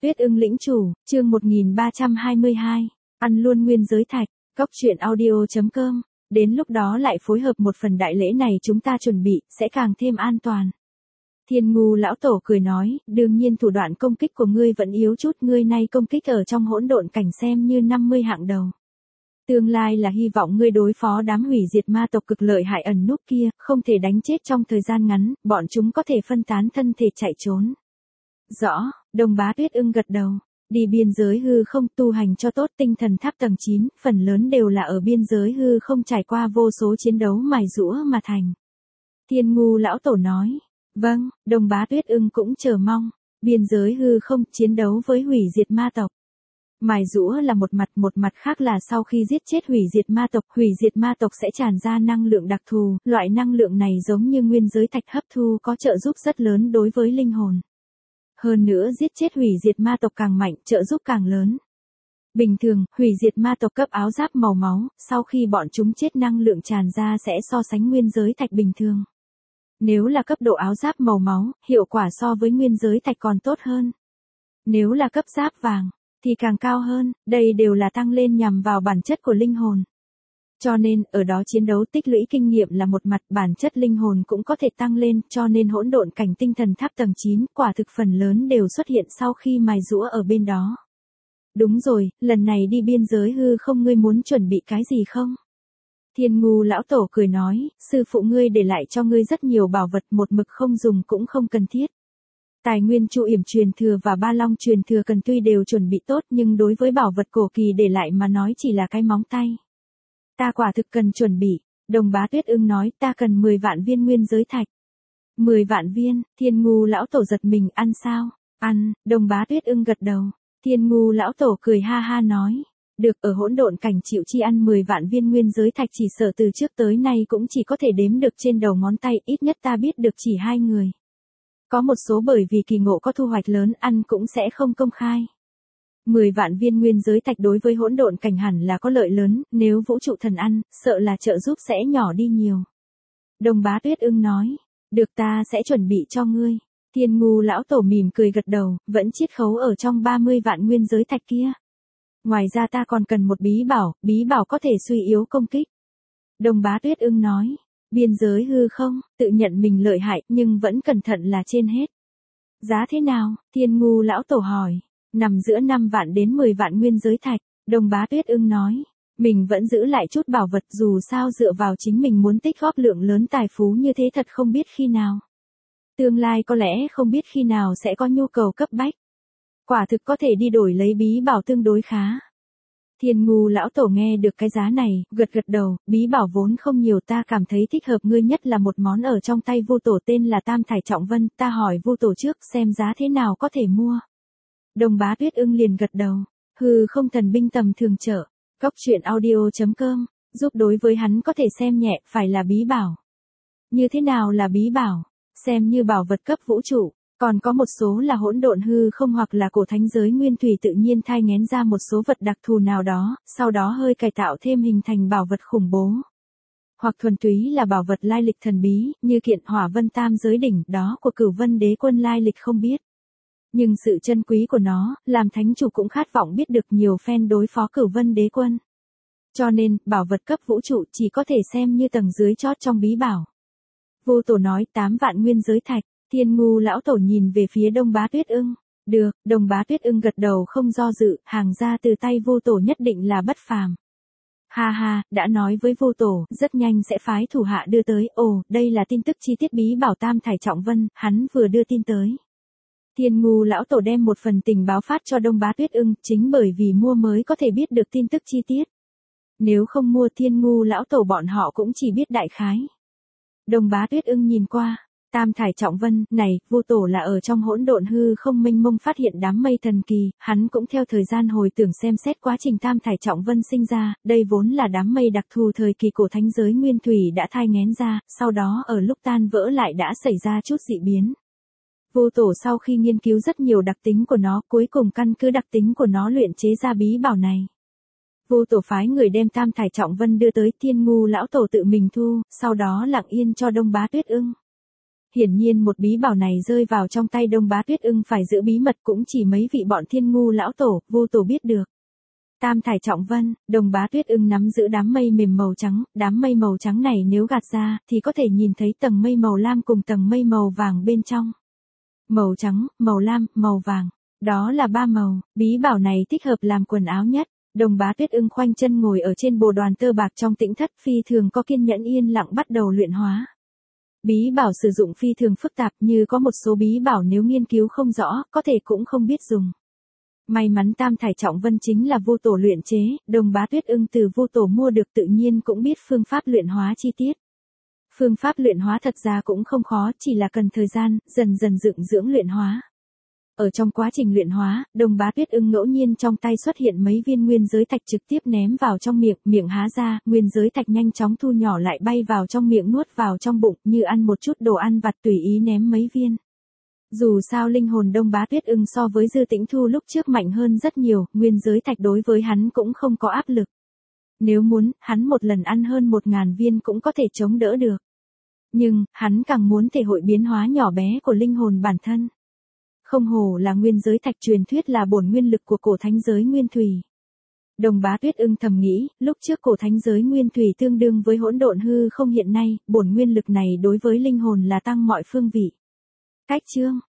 Tuyết ưng lĩnh chủ, chương 1322, ăn luôn nguyên giới thạch, Cóc truyện audio.com, đến lúc đó lại phối hợp một phần đại lễ này chúng ta chuẩn bị, sẽ càng thêm an toàn. Thiên ngu lão tổ cười nói, đương nhiên thủ đoạn công kích của ngươi vẫn yếu chút, ngươi nay công kích ở trong hỗn độn cảnh xem như 50 hạng đầu. Tương lai là hy vọng ngươi đối phó đám hủy diệt ma tộc cực lợi hại ẩn núp kia, không thể đánh chết trong thời gian ngắn, bọn chúng có thể phân tán thân thể chạy trốn. Rõ, Đông Bá Tuyết ưng gật đầu, đi biên giới hư không tu hành cho tốt, tinh thần tháp tầng 9, phần lớn đều là ở biên giới hư không trải qua vô số chiến đấu mài giũa mà thành. Thiên ngu lão tổ nói, vâng, Đông Bá Tuyết ưng cũng chờ mong, biên giới hư không chiến đấu với hủy diệt ma tộc. Mài giũa là một mặt khác là sau khi giết chết hủy diệt ma tộc sẽ tràn ra năng lượng đặc thù, loại năng lượng này giống như nguyên giới thạch hấp thu có trợ giúp rất lớn đối với linh hồn. Hơn nữa giết chết hủy diệt ma tộc càng mạnh, trợ giúp càng lớn. Bình thường, hủy diệt ma tộc cấp áo giáp màu máu, sau khi bọn chúng chết năng lượng tràn ra sẽ so sánh nguyên giới thạch bình thường. Nếu là cấp độ áo giáp màu máu, hiệu quả so với nguyên giới thạch còn tốt hơn. Nếu là cấp giáp vàng, thì càng cao hơn, đây đều là tăng lên nhằm vào bản chất của linh hồn. Cho nên, ở đó chiến đấu tích lũy kinh nghiệm là một mặt, bản chất linh hồn cũng có thể tăng lên, cho nên hỗn độn cảnh tinh thần tháp tầng 9, quả thực phần lớn đều xuất hiện sau khi mài giũa ở bên đó. Đúng rồi, lần này đi biên giới hư không ngươi muốn chuẩn bị cái gì không? Thiên ngu lão tổ cười nói, sư phụ ngươi để lại cho ngươi rất nhiều bảo vật, một mực không dùng cũng không cần thiết. Tài nguyên trụ yểm truyền thừa và ba long truyền thừa cần tuy đều chuẩn bị tốt nhưng đối với bảo vật cổ kỳ để lại mà nói chỉ là cái móng tay. Ta quả thực cần chuẩn bị, Đồng Bá Tuyết ưng nói, ta cần 10 vạn viên nguyên giới thạch. 10 vạn viên, Thiên ngu lão tổ giật mình, ăn sao? Ăn, Đồng Bá Tuyết ưng gật đầu. Thiên ngu lão tổ cười ha ha nói, được, ở hỗn độn cảnh chịu chi ăn 10 vạn viên nguyên giới thạch chỉ sợ từ trước tới nay cũng chỉ có thể đếm được trên đầu ngón tay, ít nhất ta biết được chỉ 2 người. Có một số bởi vì kỳ ngộ có thu hoạch lớn ăn cũng sẽ không công khai. 10 vạn viên nguyên giới thạch đối với hỗn độn cảnh hẳn là có lợi lớn, nếu vũ trụ thần ăn, sợ là trợ giúp sẽ nhỏ đi nhiều. Đồng Bá Tuyết ưng nói, được, ta sẽ chuẩn bị cho ngươi. Thiên ngu lão tổ mỉm cười gật đầu, vẫn chiết khấu ở trong 30 vạn nguyên giới thạch kia. Ngoài ra ta còn cần một bí bảo có thể suy yếu công kích. Đồng Bá Tuyết ưng nói, biên giới hư không, tự nhận mình lợi hại nhưng vẫn cẩn thận là trên hết. Giá thế nào? Thiên ngu lão tổ hỏi. Nằm giữa 5 vạn đến 10 vạn nguyên giới thạch, Đồng Bá Tuyết ưng nói, mình vẫn giữ lại chút bảo vật, dù sao dựa vào chính mình muốn tích góp lượng lớn tài phú như thế thật không biết khi nào. Tương lai có lẽ không biết khi nào sẽ có nhu cầu cấp bách. Quả thực có thể đi đổi lấy bí bảo tương đối khá. Thiên ngu lão tổ nghe được cái giá này, gật đầu, bí bảo vốn không nhiều, ta cảm thấy thích hợp ngươi nhất là một món ở trong tay Vu tổ tên là Tam Thải Trọng Vân, ta hỏi Vu tổ trước xem giá thế nào có thể mua. Đồng Bá Tuyết ưng liền gật đầu, hư không thần binh tầm thường trợ, Cóc truyện audio.com, giúp đối với hắn có thể xem nhẹ, phải là bí bảo. Như thế nào là bí bảo? Xem như bảo vật cấp vũ trụ, còn có một số là hỗn độn hư không hoặc là cổ thánh giới nguyên thủy tự nhiên thai nghén ra một số vật đặc thù nào đó, sau đó hơi cải tạo thêm hình thành bảo vật khủng bố. Hoặc thuần túy là bảo vật lai lịch thần bí, như kiện Hỏa Vân Tam Giới Đỉnh đó của Cửu Vân Đế Quân lai lịch không biết. Nhưng sự chân quý của nó, làm thánh chủ cũng khát vọng biết được nhiều phen đối phó Cửu Vân Đế Quân. Cho nên, bảo vật cấp vũ trụ chỉ có thể xem như tầng dưới chót trong bí bảo. Vu tổ nói 8 vạn nguyên giới thạch, Thiên ngu lão tổ nhìn về phía Đông Bá Tuyết ưng. Được, Đồng Bá Tuyết ưng gật đầu không do dự, hàng ra từ tay Vu tổ nhất định là bất phàm. Ha ha, đã nói với Vu tổ, rất nhanh sẽ phái thủ hạ đưa tới, ồ, đây là tin tức chi tiết bí bảo Tam Thải Trọng Vân, hắn vừa đưa tin tới. Thiên ngu lão tổ đem một phần tình báo phát cho Đông Bá Tuyết ưng, chính bởi vì mua mới có thể biết được tin tức chi tiết. Nếu không mua Thiên ngu lão tổ bọn họ cũng chỉ biết đại khái. Đồng Bá Tuyết ưng nhìn qua, Tam Thải Trọng Vân, này, Vu tổ là ở trong hỗn độn hư không mênh mông phát hiện đám mây thần kỳ, hắn cũng theo thời gian hồi tưởng xem xét quá trình Tam Thải Trọng Vân sinh ra, đây vốn là đám mây đặc thù thời kỳ cổ thánh giới nguyên thủy đã thai nghén ra, sau đó ở lúc tan vỡ lại đã xảy ra chút dị biến. Vu tổ sau khi nghiên cứu rất nhiều đặc tính của nó, cuối cùng căn cứ đặc tính của nó luyện chế ra bí bảo này. Vu tổ phái người đem Tam Thải Trọng Vân đưa tới, Thiên ngu lão tổ tự mình thu, sau đó lặng yên cho Đông Bá Tuyết ưng. Hiển nhiên một bí bảo này rơi vào trong tay Đông Bá Tuyết Ưng phải giữ bí mật cũng chỉ mấy vị bọn Thiên Ngu lão tổ, vô tổ biết được. Tam thải trọng vân, Đông Bá Tuyết Ưng nắm giữ đám mây mềm màu trắng, đám mây màu trắng này nếu gạt ra thì có thể nhìn thấy tầng mây màu lam cùng tầng mây màu vàng bên trong. Màu trắng, màu lam, màu vàng, đó là ba màu, bí bảo này thích hợp làm quần áo nhất. Đông Bá Tuyết Ưng khoanh chân ngồi ở trên bồ đoàn tơ bạc trong tĩnh thất, phi thường có kiên nhẫn yên lặng bắt đầu luyện hóa. Bí bảo sử dụng phi thường phức tạp, như có một số bí bảo nếu nghiên cứu không rõ, có thể cũng không biết dùng. May mắn tam thải trọng vân chính là vô tổ luyện chế, Đông Bá Tuyết Ưng từ vô tổ mua được tự nhiên cũng biết phương pháp luyện hóa chi tiết. Phương pháp luyện hóa thật ra cũng không khó, chỉ là cần thời gian, dần dần dựng dưỡng luyện hóa. Ở trong quá trình luyện hóa, Đông Bá Tuyết Ưng ngẫu nhiên trong tay xuất hiện mấy viên nguyên giới thạch trực tiếp ném vào trong miệng, miệng há ra, nguyên giới thạch nhanh chóng thu nhỏ lại bay vào trong miệng nuốt vào trong bụng, như ăn một chút đồ ăn vặt tùy ý ném mấy viên. Dù sao linh hồn Đông Bá Tuyết Ưng so với Dư Tĩnh Thu lúc trước mạnh hơn rất nhiều, nguyên giới thạch đối với hắn cũng không có áp lực. Nếu muốn, hắn một lần ăn hơn 1000 viên cũng có thể chống đỡ được. Nhưng, hắn càng muốn thể hội biến hóa nhỏ bé của linh hồn bản thân. Không hổ là nguyên giới thạch, truyền thuyết là bổn nguyên lực của cổ thánh giới nguyên thủy. Đông Bá Tuyết Ưng thầm nghĩ, lúc trước cổ thánh giới nguyên thủy tương đương với hỗn độn hư không, hiện nay, bổn nguyên lực này đối với linh hồn là tăng mọi phương vị. Cách chương